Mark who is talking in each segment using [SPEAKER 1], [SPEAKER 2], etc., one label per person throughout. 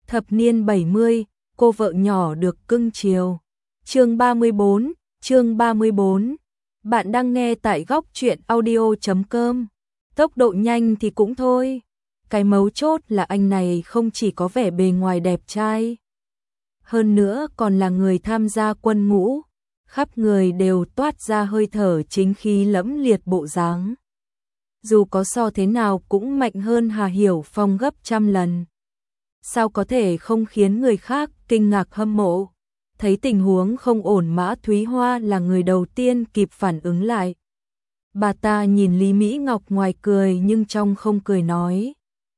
[SPEAKER 1] Thập niên 70, cô vợ nhỏ được cưng chiều. Chương 34. Bạn đang nghe tại góc truyện audio.com. Tốc độ nhanh thì cũng thôi. Cái mấu chốt là anh này không chỉ có vẻ bề ngoài đẹp trai, hơn nữa còn là người tham gia quân ngũ, khắp người đều toát ra hơi thở chính khí lẫm liệt bộ dáng. Dù có so thế nào cũng mạnh hơn Hà Hiểu Phong gấp trăm lần. Sao có thể không khiến người khác kinh ngạc hâm mộ? Thấy tình huống không ổn, Mã Thúy Hoa là người đầu tiên kịp phản ứng lại. Bà ta nhìn Lý Mỹ Ngọc ngoài cười nhưng trong không cười nói: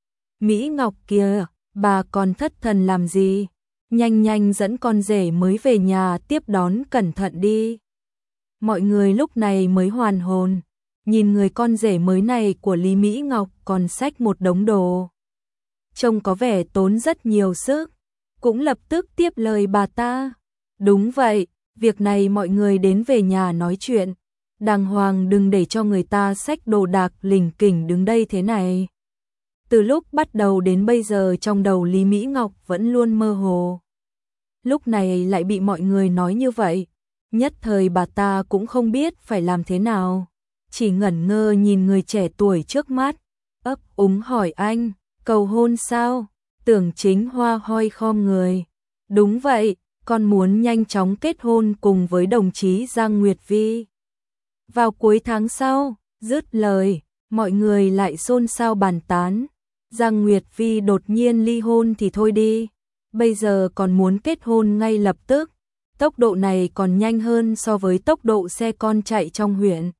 [SPEAKER 1] Mỹ Ngọc kìa, bà còn thất thần làm gì? Nhanh nhanh dẫn con rể mới về nhà tiếp đón cẩn thận đi. Mọi người lúc này mới hoàn hồn, nhìn người con rể mới này của Lý Mỹ Ngọc còn xách một đống đồ, trông có vẻ tốn rất nhiều sức, cũng lập tức tiếp lời bà ta. Đúng vậy, việc này mọi người đến về nhà nói chuyện, đàng hoàng đừng để cho người ta xách đồ đạc lỉnh kỉnh đứng đây thế này. Từ lúc bắt đầu đến bây giờ trong đầu Lý Mỹ Ngọc vẫn luôn mơ hồ. Lúc này lại bị mọi người nói như vậy, nhất thời bà ta cũng không biết phải làm thế nào, chỉ ngẩn ngơ nhìn người trẻ tuổi trước mắt, ấp úng hỏi: anh, cầu hôn sao? Tưởng Chính Hoa hoi khom người. Đúng vậy, con muốn nhanh chóng kết hôn cùng với đồng chí Giang Nguyệt Vi vào cuối tháng sau. Dứt lời, mọi người lại xôn xao bàn tán. Giang Nguyệt Vi đột nhiên ly hôn thì thôi đi, bây giờ còn muốn kết hôn ngay lập tức, tốc độ này còn nhanh hơn so với tốc độ xe con chạy trong huyện.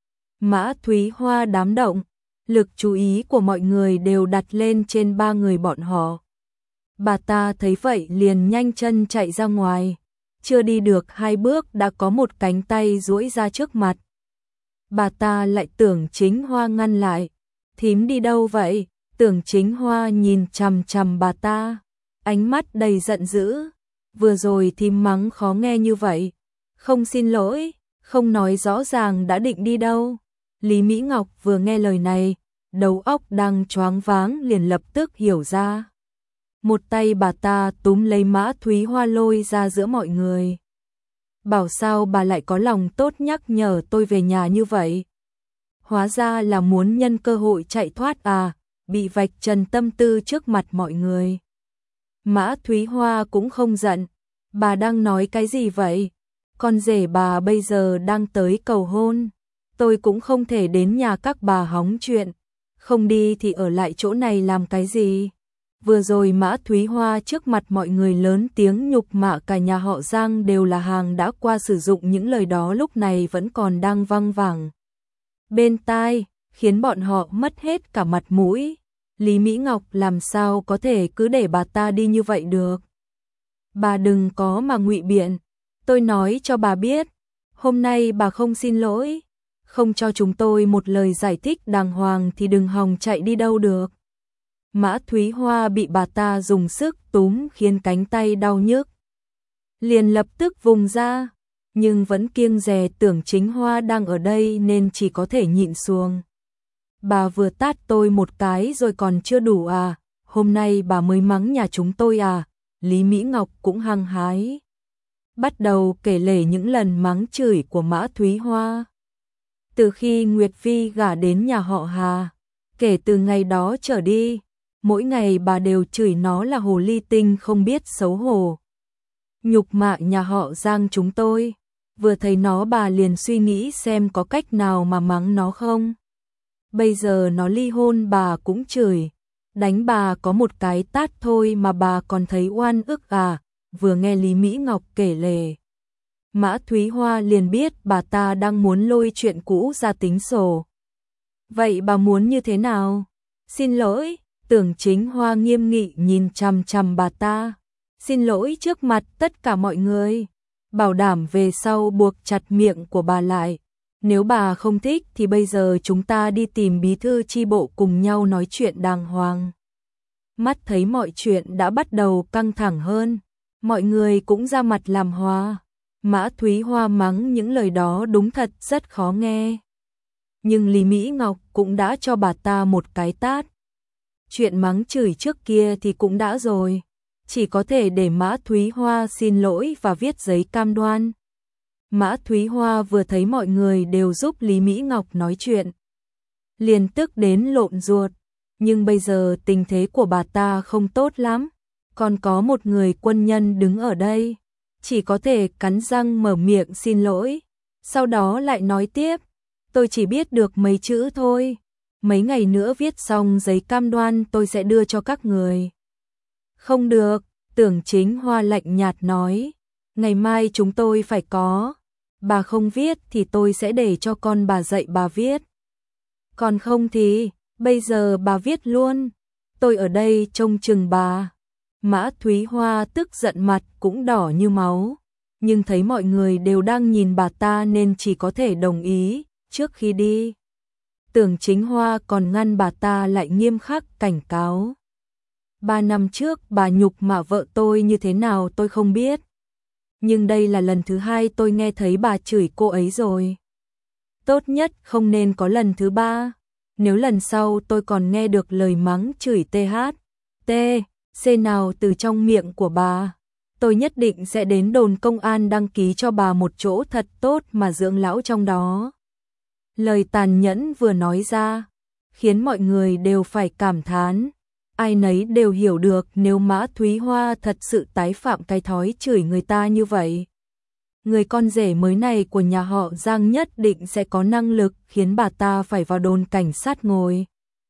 [SPEAKER 1] Mã Thúy Hoa đám động, lực chú ý của mọi người đều đặt lên trên ba người bọn họ. Bà ta thấy vậy liền nhanh chân chạy ra ngoài, chưa đi được 2 bước đã có một cánh tay duỗi ra trước mặt. Bà ta lại Tưởng Chính Hoa ngăn lại. Thím đi đâu vậy? Tưởng Chính Hoa nhìn chằm chằm bà ta, ánh mắt đầy giận dữ. Vừa rồi thím mắng khó nghe như vậy, không xin lỗi, không nói rõ ràng đã định đi đâu. Lý Mỹ Ngọc vừa nghe lời này, đầu óc đang choáng váng liền lập tức hiểu ra. Một tay bà ta túm lấy Mã Thúy Hoa lôi ra giữa mọi người. Bảo sao bà lại có lòng tốt nhắc nhở tôi về nhà như vậy? Hóa ra là muốn nhân cơ hội chạy thoát à? Bị vạch trần tâm tư trước mặt mọi người. Mã Thúy Hoa cũng không giận. Bà đang nói cái gì vậy? Con rể bà bây giờ đang tới cầu hôn. Tôi cũng không thể đến nhà các bà hóng chuyện. Không đi thì ở lại chỗ này làm cái gì? Vừa rồi Mã Thúy Hoa trước mặt mọi người lớn tiếng nhục mạ cả nhà họ Giang đều là hàng đã qua sử dụng, những lời đó lúc này vẫn còn đang văng vẳng bên tai, khiến bọn họ mất hết cả mặt mũi. Lý Mỹ Ngọc làm sao có thể cứ để bà ta đi như vậy được? Bà đừng có mà ngụy biện, tôi nói cho bà biết, hôm nay bà không xin lỗi, không cho chúng tôi một lời giải thích đàng hoàng thì đừng hòng chạy đi đâu được. Mã Thúy Hoa bị bà ta dùng sức túm khiến cánh tay đau nhức, liền lập tức vùng ra, nhưng vẫn kiêng dè Tưởng Chính Hoa đang ở đây nên chỉ có thể nhịn xuống. Bà vừa tát tôi một cái rồi còn chưa đủ à? Hôm nay bà mới mắng nhà chúng tôi à? Lý Mỹ Ngọc cũng hăng hái, bắt đầu kể lể những lần mắng chửi của Mã Thúy Hoa. Từ khi Nguyệt Vi gả đến nhà họ Hà, kể từ ngày đó trở đi, mỗi ngày bà đều chửi nó là hồ ly tinh không biết xấu hổ, nhục mạ nhà họ Giang chúng tôi. Vừa thấy nó bà liền suy nghĩ xem có cách nào mà mắng nó không. Bây giờ nó ly hôn bà cũng chửi, đánh bà có một cái tát thôi mà bà còn thấy oan ức à? Vừa nghe Lý Mỹ Ngọc kể lể, Mã Thúy Hoa liền biết bà ta đang muốn lôi chuyện cũ ra tính sổ. Vậy bà muốn như thế nào? Xin lỗi. Tưởng Chính Hoa nghiêm nghị nhìn chằm chằm bà ta. Xin lỗi trước mặt tất cả mọi người. Bảo đảm về sau buộc chặt miệng của bà lại. Nếu bà không thích thì bây giờ chúng ta đi tìm bí thư chi bộ cùng nhau nói chuyện đàng hoàng. Mắt thấy mọi chuyện đã bắt đầu căng thẳng hơn, mọi người cũng ra mặt làm hòa. Mã Thúy Hoa mắng những lời đó đúng thật rất khó nghe. Nhưng Lý Mỹ Ngọc cũng đã cho bà ta một cái tát. Chuyện mắng chửi trước kia thì cũng đã rồi, chỉ có thể để Mã Thúy Hoa xin lỗi và viết giấy cam đoan. Mã Thúy Hoa vừa thấy mọi người đều giúp Lý Mỹ Ngọc nói chuyện, liền tức đến lộn ruột, nhưng bây giờ tình thế của bà ta không tốt lắm, còn có một người quân nhân đứng ở đây, chỉ có thể cắn răng mở miệng xin lỗi, sau đó lại nói tiếp, tôi chỉ biết được mấy chữ thôi, mấy ngày nữa viết xong giấy cam đoan tôi sẽ đưa cho các người. Không được, Tưởng Chính Hoa lạnh nhạt nói, ngày mai chúng tôi phải có, bà không viết thì tôi sẽ để cho con bà dạy bà viết. Còn không thì, bây giờ bà viết luôn, tôi ở đây trông chừng bà. Mã Thúy Hoa tức giận mặt cũng đỏ như máu, nhưng thấy mọi người đều đang nhìn bà ta nên chỉ có thể đồng ý. Trước khi đi, Tưởng Chính Hoa còn ngăn bà ta lại nghiêm khắc cảnh cáo. 3 năm trước bà nhục mạ vợ tôi như thế nào tôi không biết, nhưng đây là lần thứ 2 tôi nghe thấy bà chửi cô ấy rồi. Tốt nhất không nên có lần thứ 3, nếu lần sau tôi còn nghe được lời mắng chửi C nào từ trong miệng của bà, tôi nhất định sẽ đến đồn công an đăng ký cho bà một chỗ thật tốt mà dưỡng lão trong đó. Lời tàn nhẫn vừa nói ra, khiến mọi người đều phải cảm thán, ai nấy đều hiểu được nếu Mã Thúy Hoa thật sự tái phạm cái thói chửi người ta như vậy, người con rể mới này của nhà họ Giang nhất định sẽ có năng lực khiến bà ta phải vào đồn cảnh sát ngồi.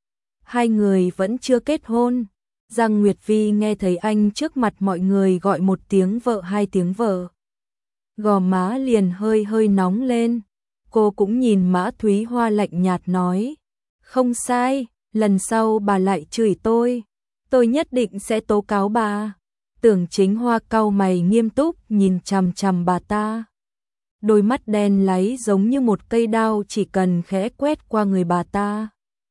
[SPEAKER 1] Hai người vẫn chưa kết hôn. Giang Nguyệt Vi nghe thấy anh trước mặt mọi người gọi một tiếng vợ hai tiếng vợ, gò má liền hơi hơi nóng lên. Cô cũng nhìn Mã Thúy Hoa lạnh nhạt nói, không sai, lần sau bà lại chửi tôi nhất định sẽ tố cáo bà. Tưởng Chính Hoa cau mày nghiêm túc nhìn chằm chằm bà ta, đôi mắt đen láy giống như một cây đao chỉ cần khẽ quét qua người bà ta.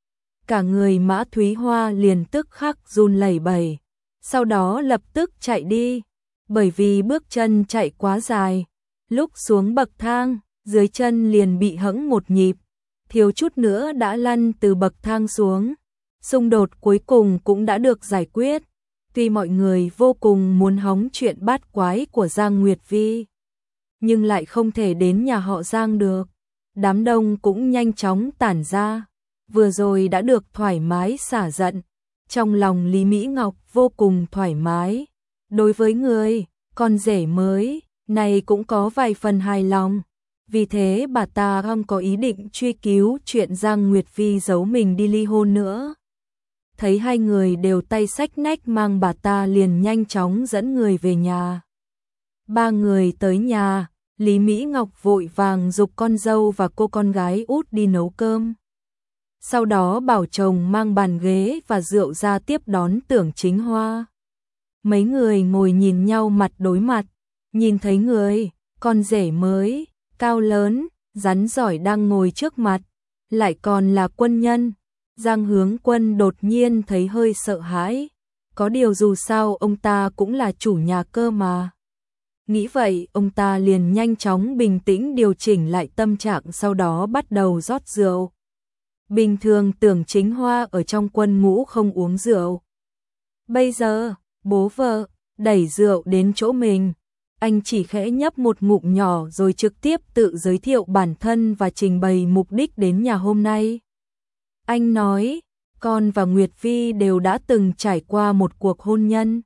[SPEAKER 1] Cả người Mã Thúy Hoa liền tức khắc run lẩy bẩy, sau đó lập tức chạy đi, bởi vì bước chân chạy quá dài, lúc xuống bậc thang, dưới chân liền bị hẫng một nhịp, thiếu chút nữa đã lăn từ bậc thang xuống. Xung đột cuối cùng cũng đã được giải quyết, tuy mọi người vô cùng muốn hóng chuyện bát quái của Giang Nguyệt Vi, nhưng lại không thể đến nhà họ Giang được. Đám đông cũng nhanh chóng tản ra, vừa rồi đã được thoải mái xả giận, trong lòng Lý Mỹ Ngọc vô cùng thoải mái. Đối với người con rể mới này cũng có vài phần hài lòng, vì thế bà ta không có ý định truy cứu chuyện Giang Nguyệt Vi giấu mình đi ly hôn nữa. Thấy hai người đều tay xách nách mang bà ta liền nhanh chóng dẫn người về nhà. Ba người tới nhà, Lý Mỹ Ngọc vội vàng giục con dâu và cô con gái út đi nấu cơm. Sau đó bảo chồng mang bàn ghế và rượu ra tiếp đón Tưởng Chính Hoa. Mấy người ngồi nhìn nhau mặt đối mặt, nhìn thấy người con rể mới, cao lớn, rắn giỏi đang ngồi trước mặt, lại còn là quân nhân. Giang Hướng Quân đột nhiên thấy hơi sợ hãi, có điều dù sao ông ta cũng là chủ nhà cơ mà. Nghĩ vậy, ông ta liền nhanh chóng bình tĩnh điều chỉnh lại tâm trạng, sau đó bắt đầu rót rượu. Bình thường Tưởng Chính Hoa ở trong quân ngũ không uống rượu. Bây giờ, bố vợ đẩy rượu đến chỗ mình, anh chỉ khẽ nhấp một ngụm nhỏ rồi trực tiếp tự giới thiệu bản thân và trình bày mục đích đến nhà hôm nay. Anh nói, con và Nguyệt Vi đều đã từng trải qua một cuộc hôn nhân.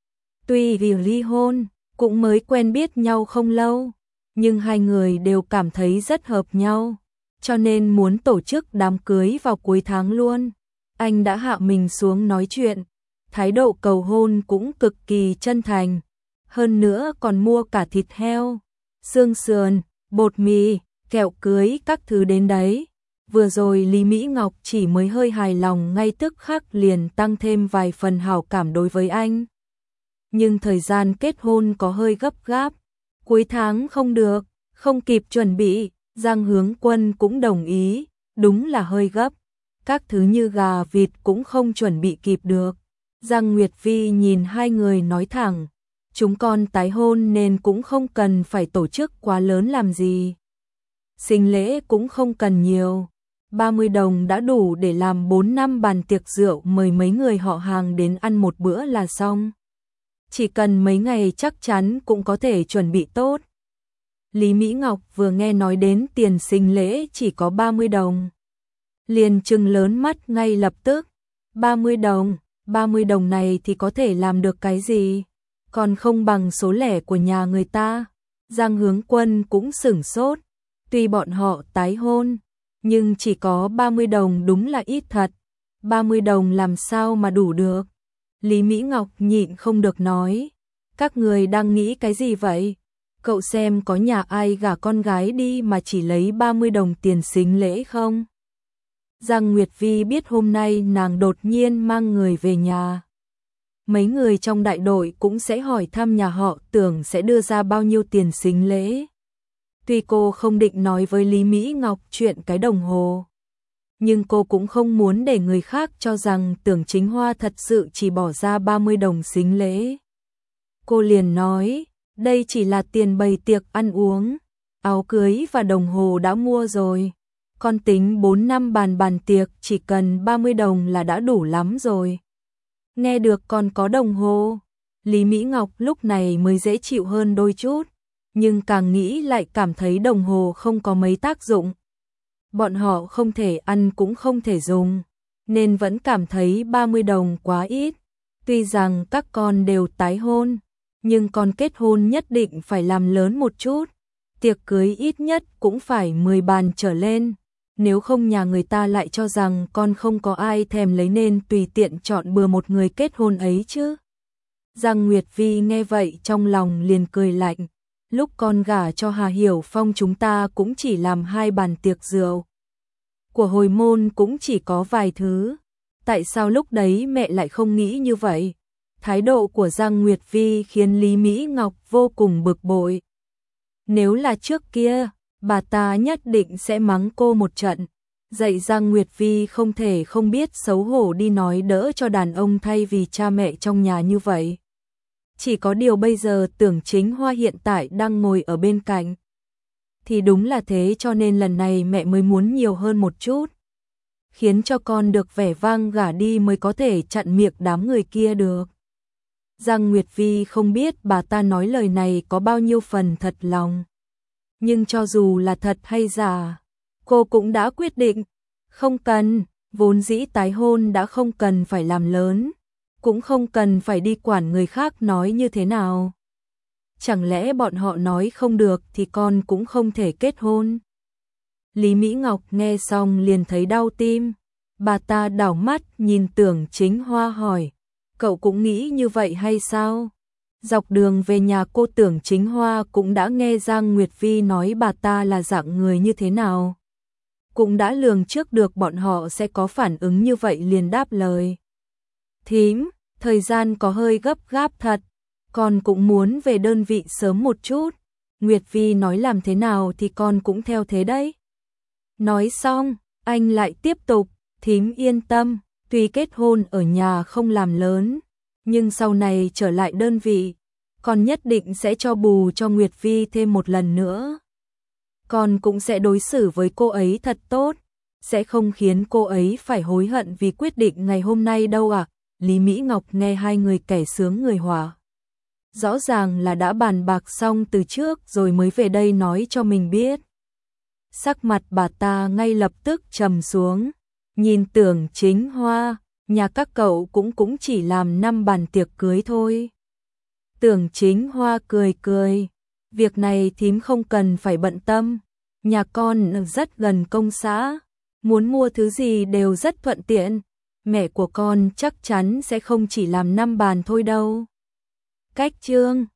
[SPEAKER 1] Tuy vì ly hôn, cũng mới quen biết nhau không lâu, nhưng hai người đều cảm thấy rất hợp nhau, cho nên muốn tổ chức đám cưới vào cuối tháng luôn. Anh đã hạ mình xuống nói chuyện, thái độ cầu hôn cũng cực kỳ chân thành, hơn nữa còn mua cả thịt heo, xương sườn, bột mì, kẹo cưới các thứ đến đấy. Vừa rồi Lý Mỹ Ngọc chỉ mới hơi hài lòng, ngay tức khắc liền tăng thêm vài phần hảo cảm đối với anh. Nhưng thời gian kết hôn có hơi gấp gáp, cuối tháng không được, không kịp chuẩn bị. Giang Hướng Quân cũng đồng ý, đúng là hơi gấp, các thứ như gà vịt cũng không chuẩn bị kịp được. Giang Nguyệt Vi nhìn hai người nói thẳng, chúng con tái hôn nên cũng không cần phải tổ chức quá lớn làm gì. Sinh lễ cũng không cần nhiều, 30 đồng đã đủ để làm 4 năm bàn tiệc rượu mời mấy người họ hàng đến ăn một bữa là xong. chỉ cần mấy ngày chắc chắn cũng có thể chuẩn bị tốt. Lý Mỹ Ngọc vừa nghe nói đến tiền sính lễ chỉ có 30 đồng. Liền trừng lớn mắt ngay lập tức. 30 đồng này thì có thể làm được cái gì? Còn không bằng số lẻ của nhà người ta. Giang Hướng Quân cũng sửng sốt. Tuy bọn họ tái hôn, nhưng chỉ có 30 đồng đúng là ít thật. 30 đồng làm sao mà đủ được? Lý Mỹ Ngọc nhịn không được nói. Các người đang nghĩ cái gì vậy? Cậu xem có nhà ai gả con gái đi mà chỉ lấy 30 đồng tiền sính lễ không? Giang Nguyệt Vi biết hôm nay nàng đột nhiên mang người về nhà. Mấy người trong đại đội cũng sẽ hỏi thăm nhà họ Tưởng sẽ đưa ra bao nhiêu tiền sính lễ. Tuy cô không định nói với Lý Mỹ Ngọc chuyện cái đồng hồ, nhưng cô cũng không muốn để người khác cho rằng Tưởng Chính Hoa thật sự chỉ bỏ ra 30 đồng sính lễ. Cô liền nói, đây chỉ là tiền bày tiệc ăn uống, áo cưới và đồng hồ đã mua rồi. Con tính 4 năm bàn tiệc chỉ cần 30 đồng là đã đủ lắm rồi. Nghe được còn có đồng hồ, Lý Mỹ Ngọc lúc này mới dễ chịu hơn đôi chút, nhưng càng nghĩ lại cảm thấy đồng hồ không có mấy tác dụng. Bọn họ không thể ăn cũng không thể dùng, nên vẫn cảm thấy 30 đồng quá ít. Tuy rằng các con đều tái hôn, nhưng con kết hôn nhất định phải làm lớn một chút. Tiệc cưới ít nhất cũng phải 10 bàn trở lên. Nếu không nhà người ta lại cho rằng con không có ai thèm lấy nên tùy tiện chọn bừa một người kết hôn ấy chứ. Giang Nguyệt Vi nghe vậy trong lòng liền cười lạnh. Lúc con gả cho Hà Hiểu Phong chúng ta cũng chỉ làm 2 bàn tiệc rượu. Của hồi môn cũng chỉ có vài thứ. Tại sao lúc đấy mẹ lại không nghĩ như vậy? Thái độ của Giang Nguyệt Vi khiến Lý Mỹ Ngọc vô cùng bực bội. Nếu là trước kia, bà ta nhất định sẽ mắng cô một trận. Dạy Giang Nguyệt Vi không thể không biết xấu hổ đi nói đỡ cho đàn ông thay vì cha mẹ trong nhà như vậy. Chỉ có điều bây giờ Tưởng Chính Hoa hiện tại đang ngồi ở bên cạnh. Thì đúng là thế, cho nên lần này mẹ mới muốn nhiều hơn một chút. Khiến cho con được vẻ vang gả đi mới có thể chặn miệng đám người kia được. Giang Nguyệt Vi không biết bà ta nói lời này có bao nhiêu phần thật lòng. Nhưng cho dù là thật hay giả, cô cũng đã quyết định. Không cần, vốn dĩ tái hôn đã không cần phải làm lớn. Cũng không cần phải đi quản người khác nói như thế nào. Chẳng lẽ bọn họ nói không được thì con cũng không thể kết hôn? Lý Mỹ Ngọc nghe xong liền thấy đau tim. Bà ta đảo mắt nhìn Tưởng Chính Hoa hỏi, cậu cũng nghĩ như vậy hay sao? Dọc đường về nhà cô Tưởng Chính Hoa cũng đã nghe Giang Nguyệt Vi nói bà ta là dạng người như thế nào. Cũng đã lường trước được bọn họ sẽ có phản ứng như vậy liền đáp lời. Thím, thời gian có hơi gấp gáp thật, con cũng muốn về đơn vị sớm một chút. Nguyệt Vi nói làm thế nào thì con cũng theo thế đấy. Nói xong, anh lại tiếp tục, thím yên tâm, tuy kết hôn ở nhà không làm lớn, nhưng sau này trở lại đơn vị, con nhất định sẽ cho bù cho Nguyệt Vi thêm một lần nữa. Con cũng sẽ đối xử với cô ấy thật tốt, sẽ không khiến cô ấy phải hối hận vì quyết định ngày hôm nay đâu ạ. Lý Mỹ Ngọc nghe hai người kẻ sướng người họa. Rõ ràng là đã bàn bạc xong từ trước rồi mới về đây nói cho mình biết. Sắc mặt bà ta ngay lập tức trầm xuống, nhìn Tưởng Chính Hoa, nhà các cậu cũng chỉ làm 5 bàn tiệc cưới thôi. Tưởng Chính Hoa cười cười, việc này thím không cần phải bận tâm, nhà con rất gần công xã, muốn mua thứ gì đều rất thuận tiện, mẹ của con chắc chắn sẽ không chỉ làm 5 bàn thôi đâu. Cách chương